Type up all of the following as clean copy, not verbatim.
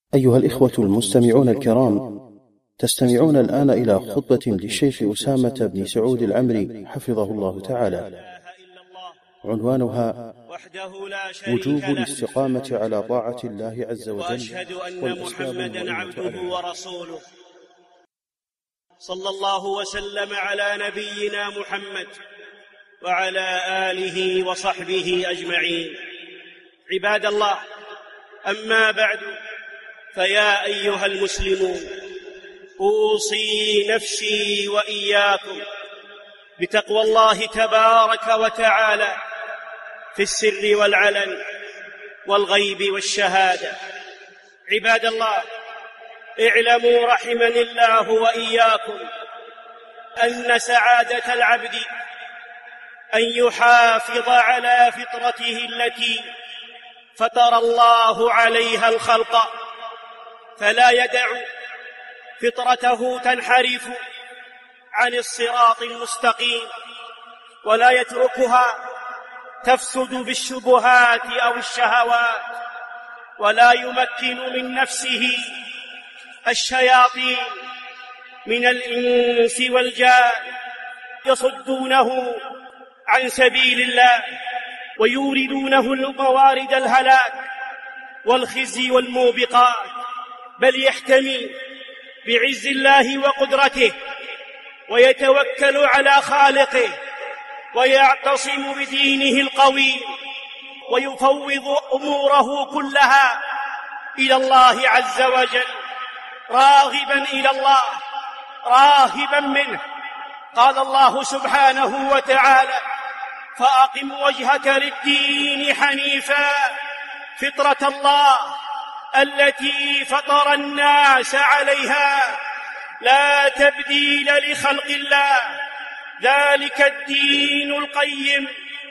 أيها الإخوة المستمعون الكرام، تستمعون الآن إلى خطبة للشيخ أسامة بن سعود العمري حفظه الله تعالى، عنوانها وجوب الاستقامة على طاعة الله عز وجل، وأشهد أن محمدًا عبده ورسوله، صلى الله وسلم على نبينا محمد وعلى آله وصحبه أجمعين. عباد الله، أما بعد، فيا أيها المسلمون، أوصي نفسي وإياكم بتقوى الله تبارك وتعالى في السر والعلن والغيب والشهادة. عباد الله، اعلموا رحمني الله وإياكم أن سعادة العبد أن يحافظ على فطرته التي فطر الله عليها الخلق، فلا يدع فطرته تنحرف عن الصراط المستقيم، ولا يتركها تفسد بالشبهات أو الشهوات، ولا يمكن من نفسه الشياطين من الإنس والجان يصدونه عن سبيل الله ويوردونه موارد الهلاك والخزي والموبقات، بل يحتمي بعز الله وقدرته ويتوكل على خالقه ويعتصم بدينه القوي ويفوض أموره كلها إلى الله عز وجل، راغبا إلى الله راهبا منه. قال الله سبحانه وتعالى: فأقم وجهك للدين حنيفا فطرة الله التي فطر الناس عليها لا تبديل لخلق الله، ذلك الدين القيم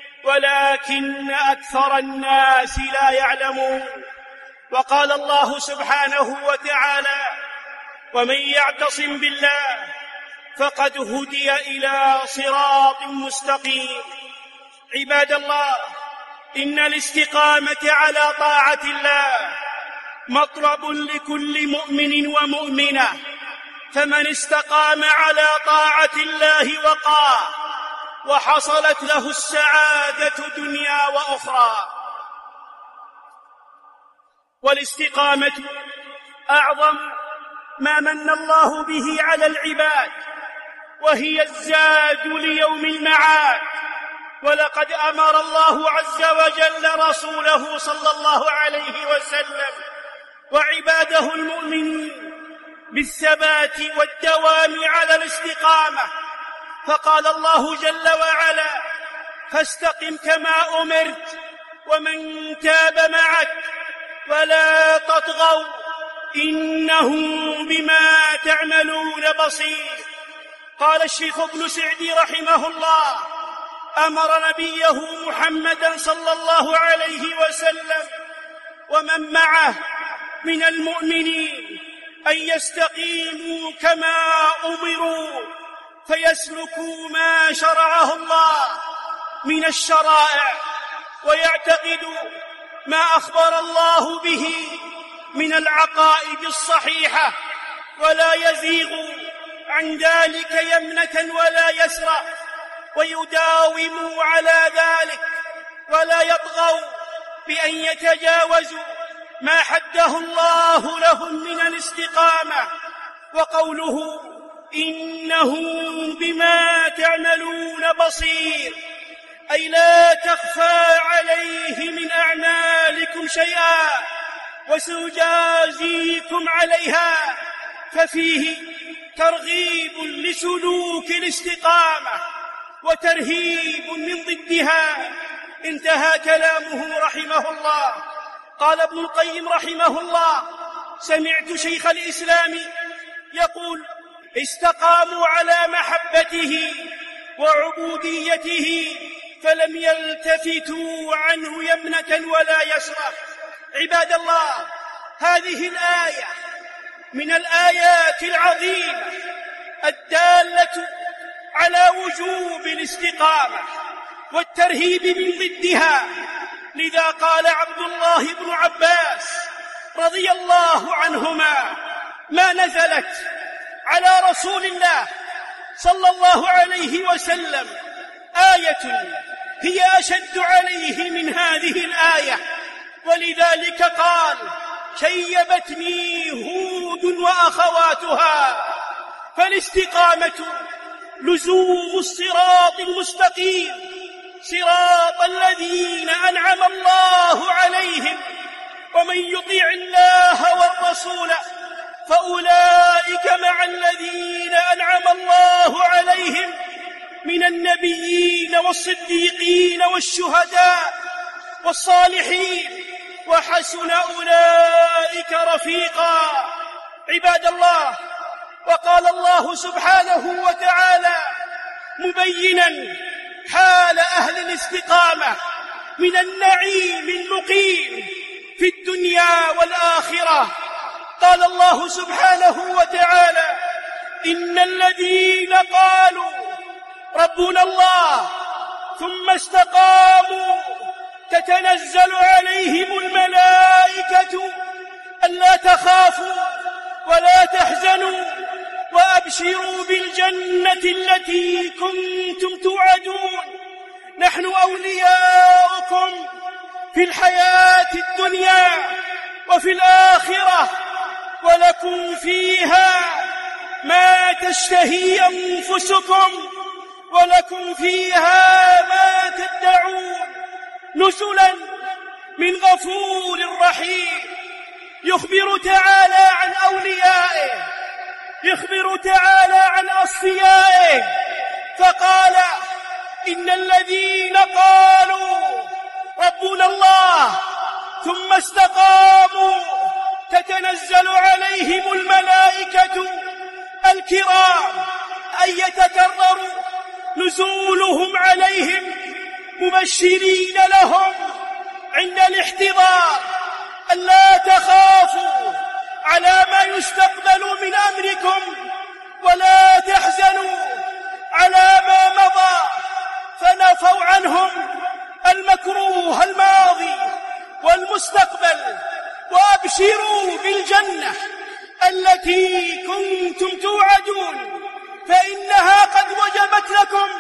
ولكن أكثر الناس لا يعلمون. وقال الله سبحانه وتعالى: ومن يعتصم بالله فقد هدي إلى صراط مستقيم. عباد الله، إن الاستقامة على طاعة الله مطلب لكل مؤمن ومؤمنة، فمن استقام على طاعة الله وقاه وحصلت له السعادة دنيا وأخرى. والاستقامة أعظم ما من الله به على العباد، وهي الزاد ليوم المعاد. ولقد أمر الله عز وجل رسوله صلى الله عليه وسلم وعباده المؤمنين بالثبات والدوام على الاستقامة، فقال الله جل وعلا: فاستقم كما أمرت ومن تاب معك ولا تطغوا إنه بما تعملون بصير. قال الشيخ ابن سعدي رحمه الله: أمر نبيه محمدا صلى الله عليه وسلم ومن معه من المؤمنين أن يستقيموا كما أمروا، فيسلكوا ما شرعه الله من الشرائع، ويعتقدوا ما أخبر الله به من العقائد الصحيحة، ولا يزيغوا عن ذلك يمنة ولا يسرى، ويداوموا على ذلك، ولا يطغوا بأن يتجاوزوا ما حده الله لهم من الاستقامة. وقوله إنه بما تعملون بصير، أي لا تخفى عليه من أعمالكم شيئا وسيجازيكم عليها، ففيه ترغيب لسلوك الاستقامة وترهيب من ضدها. انتهى كلامه رحمه الله. قال ابن القيم رحمه الله: سمعت شيخ الإسلام يقول: استقاموا على محبته وعبوديته فلم يلتفتوا عنه يمنة ولا يسرى. عباد الله، هذه الآية من الآيات العظيمة الدالة على وجوب الاستقامة والترهيب من ضدها. لذا قال عبد الله بن عباس رضي الله عنهما ما نزلت على رسول الله صلى الله عليه وسلم آية هي أشد عليه من هذه الآية، ولذلك قال: شيبتني هود وأخواتها. فالاستقامة لزوم الصراط المستقيم، صراط الذين أنعم الله عليهم، ومن يطيع الله والرسول فأولئك مع الذين أنعم الله عليهم من النبيين والصديقين والشهداء والصالحين، وحسن أولئك رفيقا. عباد الله، وقال الله سبحانه وتعالى مبينا حال أهل الاستقامة من النعيم المقيم في الدنيا والآخرة. قال الله سبحانه وتعالى: إن الذين قالوا ربنا الله ثم استقاموا تتنزل عليهم الملائكة ألا تخافوا ولا تحزنوا وأبشروا بالجنة التي كنتم توعدون، نحن أولياؤكم في الحياة الدنيا وفي الآخرة، ولكم فيها ما تشتهي أنفسكم ولكم فيها ما تدعون، نزلا من غفور رحيم. يخبر تعالى عن أوليائه، يخبر تعالى عن أصفيائه، فقال: إن الذين قالوا ربنا الله ثم استقاموا تتنزل عليهم الملائكة الكرام، أي يتكرر نزولهم عليهم مبشرين لهم عند الاحتضار ألا تخافوا على ما يستقبل من أمركم ولا تحزنوا على ما مضى، فنفوا عنهم المكروه الماضي والمستقبل، وأبشروا بالجنة التي كنتم توعدون، فإنها قد وجبت لكم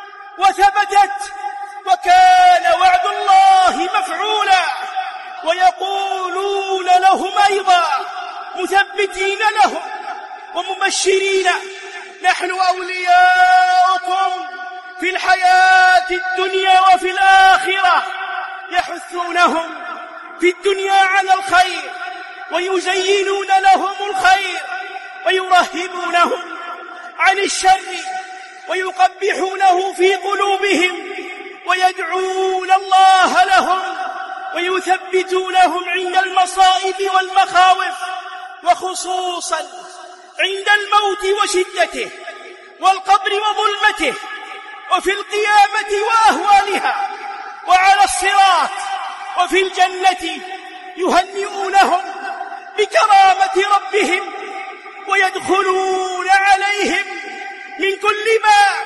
وثبتت، وكان وعد الله مفعولا. ويقولون لهم أيضا مثبتين لهم ومبشرين: نحن أولياؤكم في الحياة الدنيا وفي الآخرة، يحثونهم في الدنيا على الخير ويزينون لهم الخير ويرهبونهم عن الشر ويقبحونه في قلوبهم، ويدعون الله لهم ويثبتونهم عند المصائب والمخاوف، وخصوصا عند الموت وشدته والقبر وظلمته، وفي القيامة وأهوالها، وعلى الصراط، وفي الجنة يهنئونهم بكرامة ربهم، ويدخلون عليهم من كل باب: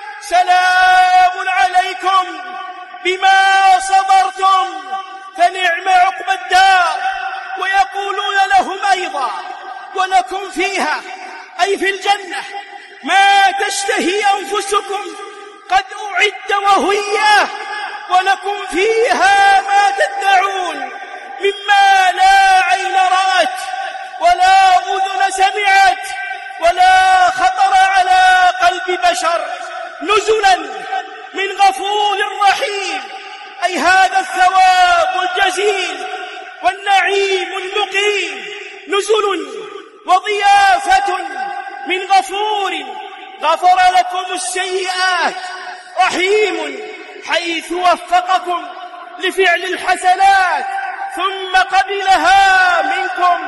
سلام عليكم بما صبرتم فنعم عقبى الدار. ويقولون لهم أيضا: ولكم فيها، أي في الجنة، ما تشتهي أنفسكم قد أعد وهياه، ولكم فيها ما تدعون مما لا عين رأت ولا أذن سمعت ولا خطر على قلب بشر، نزلا من غفور رحيم. أي هذا الثواب الجزيل والنعيم المقيم، نزل وضيافة من غفور غفر لكم السيئات، رحيم حيث وفقكم لفعل الحسنات ثم قبلها منكم،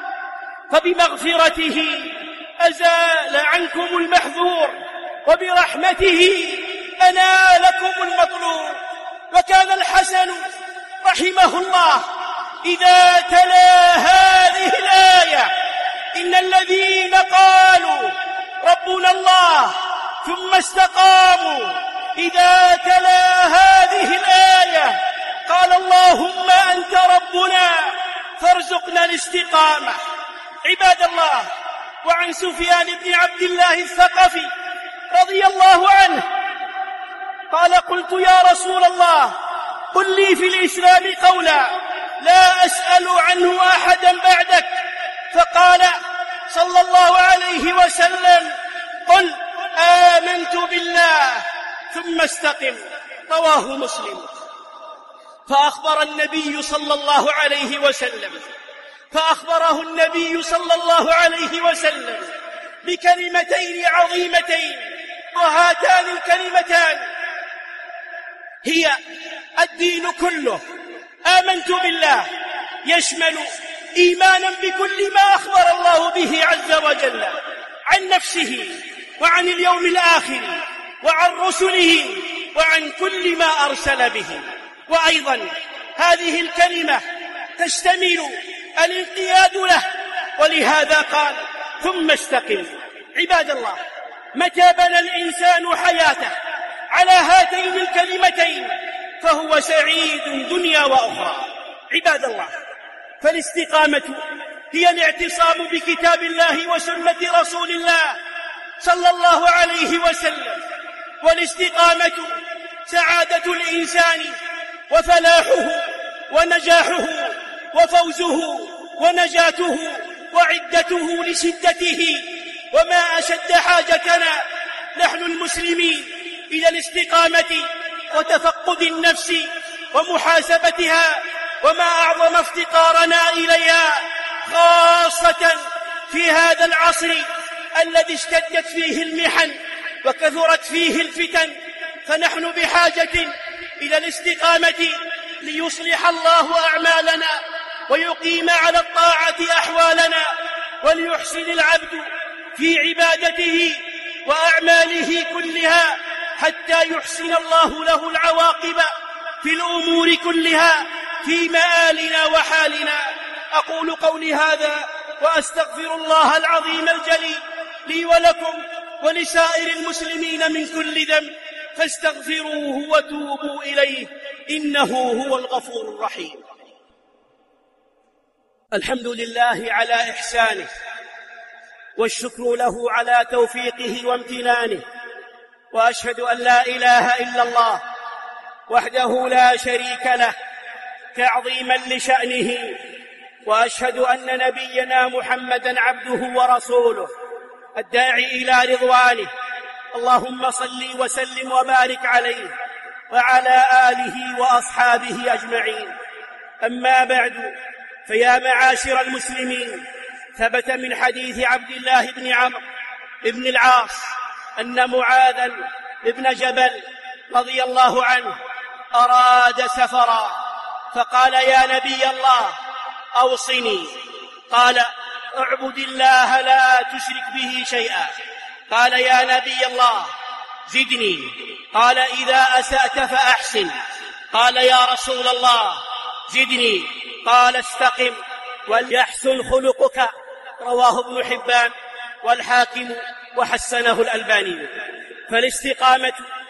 فبمغفرته أزال عنكم المحذور، وبرحمته أنالكم المطلوب. وكان الحسن رحمه الله إذا تلا هذه الآية: إن الذين قالوا ربنا الله ثم استقاموا، إذا تلا هذه الآية قال: اللهم أنت ربنا فارزقنا الاستقامة. عباد الله، وعن سفيان بن عبد الله الثقفي رضي الله عنه قال: قلت يا رسول الله قل لي في الإسلام قولا لا أسأل عنه أحدا بعدك، فقال صلى الله عليه وسلم: قل آمنت بالله ثم استقم. رواه مسلم. فأخبره النبي صلى الله عليه وسلم بكلمتين عظيمتين، وهاتان الكلمتان هي الدين كله. آمنت بالله يشمل إيمانا بكل ما أخبر الله به عز وجل عن نفسه وعن اليوم الآخر وعن رسله وعن كل ما أرسل به. وأيضا هذه الكلمة تشتمل الانقياد له، ولهذا قال: ثم استقم. عباد الله، متى بنى الإنسان حياته على هاتين الكلمتين فهو سعيد دنيا وأخرى. عباد الله، فالاستقامة هي الاعتصام بكتاب الله وسنة رسول الله صلى الله عليه وسلم، والاستقامة سعادة الإنسان وفلاحه ونجاحه وفوزه ونجاته وعدته لشدته. وما أشد حاجتنا نحن المسلمين إلى الاستقامة وتفقد النفس ومحاسبتها، وما أعظم افتقارنا إليها، خاصة في هذا العصر الذي اشتدت فيه المحن وكثرت فيه الفتن. فنحن بحاجة إلى الاستقامة ليصلح الله أعمالنا ويقيم على الطاعة أحوالنا، وليحسن العبد في عبادته وأعماله كلها حتى يحسن الله له العواقب في الأمور كلها في مآلنا وحالنا. أقول قولي هذا وأستغفر الله العظيم الجليل لي ولكم ولسائر المسلمين من كل ذنب، فاستغفروه وتوبوا إليه إنه هو الغفور الرحيم. الحمد لله على إحسانه، والشكر له على توفيقه وامتنانه، وأشهد أن لا إله إلا الله وحده لا شريك له تعظيما لشأنه، وأشهد أن نبينا محمدا عبده ورسوله الداعي إلى رضوانه. اللهم صل وسلم وبارك عليه وعلى آله وأصحابه أجمعين. أما بعد، فيا معاشر المسلمين، ثبت من حديث عبد الله بن عمرو بن العاص أن معاذ بن جبل رضي الله عنه أراد سفرا، فقال: يا نبي الله أوصني. قال: اعبد الله لا تشرك به شيئا. قال: يا نبي الله زدني. قال: إذا أسأت فأحسن. قال: يا رسول الله زدني. قال: استقم وليحسن خلقك. رواه ابن حبان والحاكم وحسنه الألباني. فالاستقامة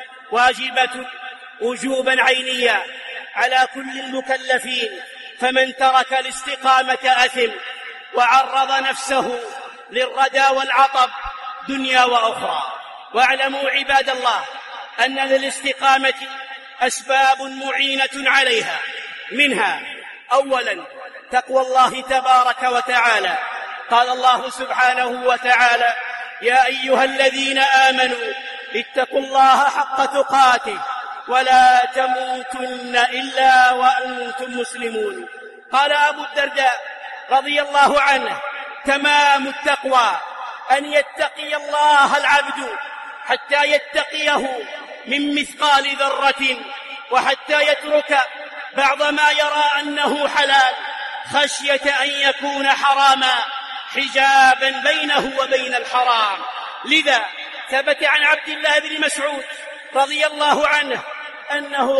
واجبة وجوبا عينيا على كل المكلفين، فمن ترك الاستقامة أثم وعرض نفسه للردى والعطب دنيا وأخرى. واعلموا عباد الله أن للاستقامة أسباب معينة عليها، منها أولا تقوى الله تبارك وتعالى. قال الله سبحانه وتعالى: يا أيها الذين آمنوا اتقوا الله حق تقاته ولا تموتن إلا وأنتم مسلمون. قال أبو الدرداء رضي الله عنه: تمام التقوى أن يتقي الله العبد حتى يتقيه من مثقال ذرة، وحتى يترك بعض ما يرى أنه حلال خشية أن يكون حراما حجابا بينه وبين الحرام. لذا ثبت عن عبد الله بن مسعود رضي الله عنه أنه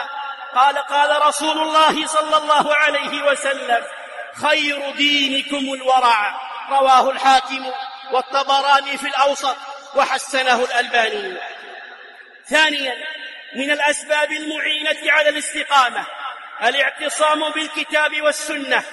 قال رسول الله صلى الله عليه وسلم: خير دينكم الورع. رواه الحاكم والطبراني في الأوسط وحسنه الألباني. ثانيا، من الأسباب المعينة على الاستقامة الاعتصام بالكتاب والسنة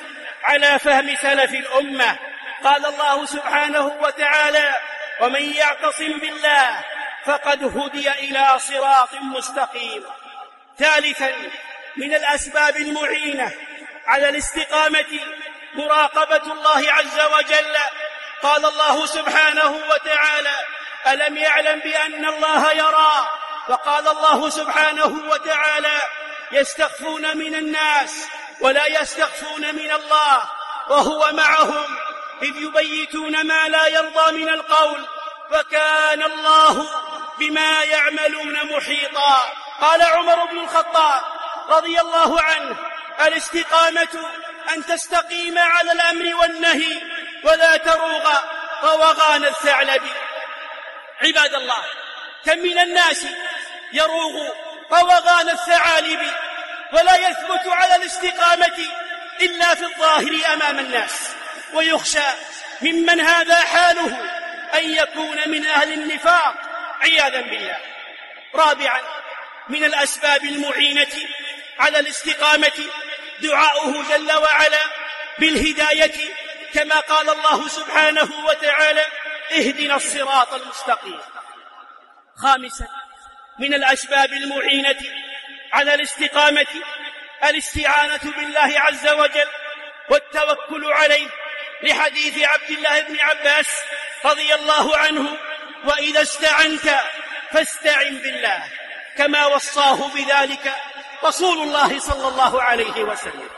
على فهم سلف الأمة. قال الله سبحانه وتعالى: ومن يعتصم بالله فقد هدي إلى صراط مستقيم. ثالثا، من الأسباب المعينة على الاستقامة مراقبة الله عز وجل. قال الله سبحانه وتعالى: ألم يعلم بأن الله يرى؟ وقال الله سبحانه وتعالى: يستخفون من الناس ولا يستخفون من الله وهو معهم إذ يبيتون ما لا يرضى من القول وكان الله بما يعملون محيطا. قال عمر بن الخطاب رضي الله عنه: الاستقامة أن تستقيم على الأمر والنهي ولا تروغ روغان الثعلب. عباد الله، كم من الناس يروغ روغان الثعالب ولا يثبت على الاستقامة إلا في الظاهر أمام الناس، ويخشى ممن هذا حاله أن يكون من أهل النفاق عياذا بالله. رابعا، من الأسباب المعينة على الاستقامة دعاؤه جل وعلا بالهداية، كما قال الله سبحانه وتعالى: اهدنا الصراط المستقيم. خامسا، من الأسباب المعينة على الاستقامة الاستعانة بالله عز وجل والتوكل عليه، لحديث عبد الله بن عباس رضي الله عنه: وإذا استعنت فاستعن بالله، كما وصاه بذلك رسول الله صلى الله عليه وسلم.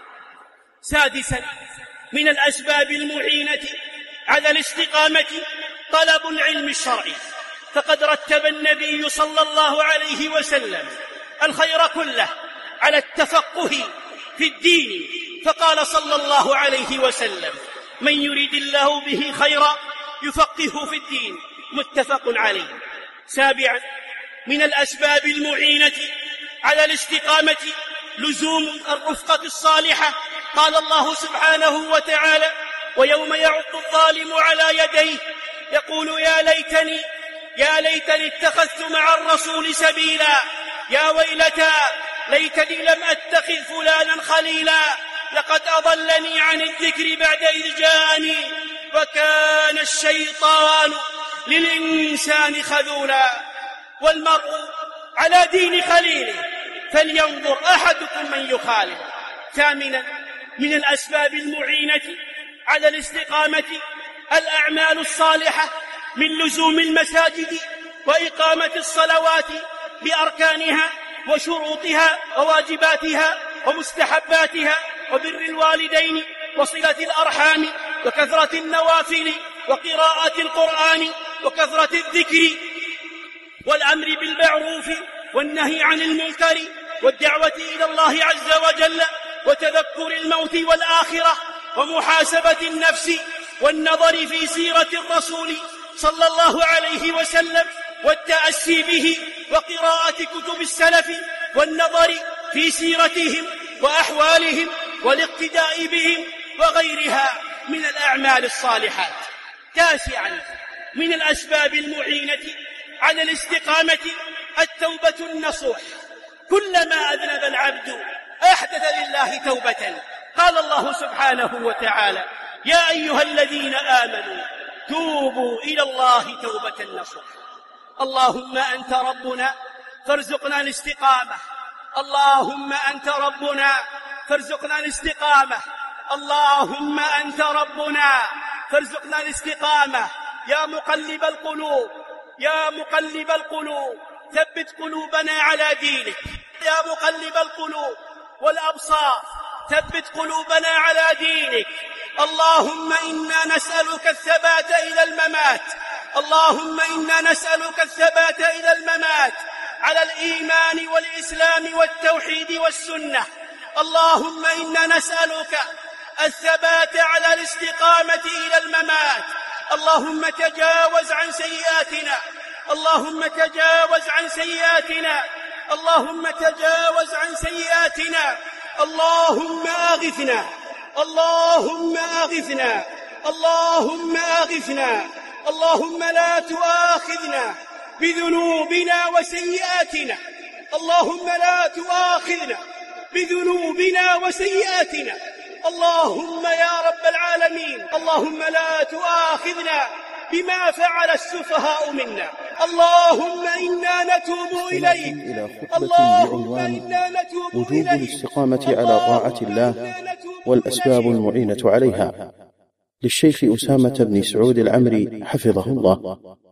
سادسا، من الأسباب المعينة على الاستقامة طلب العلم الشرعي، فقد رتب النبي صلى الله عليه وسلم الخير كله على التفقه في الدين، فقال صلى الله عليه وسلم: من يريد الله به خيرا يفقهه في الدين، متفق عليه. سابعا، من الأسباب المعينة على الاستقامة لزوم الرفقة الصالحة. قال الله سبحانه وتعالى: ويوم يعض الظالم على يديه يقول يا ليتني اتخذت مع الرسول سبيلا، يا ويلتى ليتني لم أتخذ فلانا خليلا، لقد أضلني عن الذكر بعد إذ جاءني، وكان الشيطان للإنسان خذولا. والمرء على دين خليله فلينظر أحدكم من يخالف. ثامنا، من الأسباب المعينة على الاستقامة الأعمال الصالحة، من لزوم المساجد وإقامة الصلوات بأركانها وشروطها وواجباتها ومستحباتها، وبر الوالدين وصلة الأرحام وكثرة النوافل وقراءة القرآن وكثرة الذكر والأمر بالمعروف والنهي عن المنكر والدعوة إلى الله عز وجل وتذكر الموت والآخرة ومحاسبة النفس والنظر في سيرة الرسول صلى الله عليه وسلم والتأسي به وقراءة كتب السلف والنظر في سيرتهم وأحوالهم والاقتداء بهم وغيرها من الأعمال الصالحات. تاسعا، من الأسباب المعينة على الاستقامة التوبة النصوح، كلما أذنب العبد أحدث لله توبة. قال الله سبحانه وتعالى: يا أيها الذين آمنوا توبوا إلى الله توبة نصوح. اللهم أنت ربنا فارزقنا الاستقامة، اللهم أنت ربنا فارزقنا الاستقامة، اللهم أنت ربنا فارزقنا الاستقامة. يا مقلب القلوب، يا مقلب القلوب ثبت قلوبنا على دينك. يا مقلب القلوب والأبصار ثبت قلوبنا على دينك. اللهم إنا نسألك الثبات إلى الممات، اللهم إنا نسألك الثبات إلى الممات على الإيمان والإسلام والتوحيد والسنة. اللهم إنا نسألك الثبات على الاستقامة إلى الممات. اللهم تجاوز عن سيئاتنا، اللهم تجاوز عن سيئاتنا، اللهم تجاوز عن سيئاتنا. اللهم أغثنا، اللهم أغثنا، اللهم أغثنا. اللهم لا تؤاخذنا بذنوبنا وسيئاتنا، اللهم لا تؤاخذنا بذنوبنا وسيئاتنا. اللهم يا رب العالمين اللهم لا تؤاخذنا بما فعل السفهاء منا. اللهم إنا نتوب إليك. إلى خطبة بعنوان وجوب الاستقامة على طاعة الله والأسباب المعينة عليها، للشيخ أسامة بن سعود العمري حفظه الله.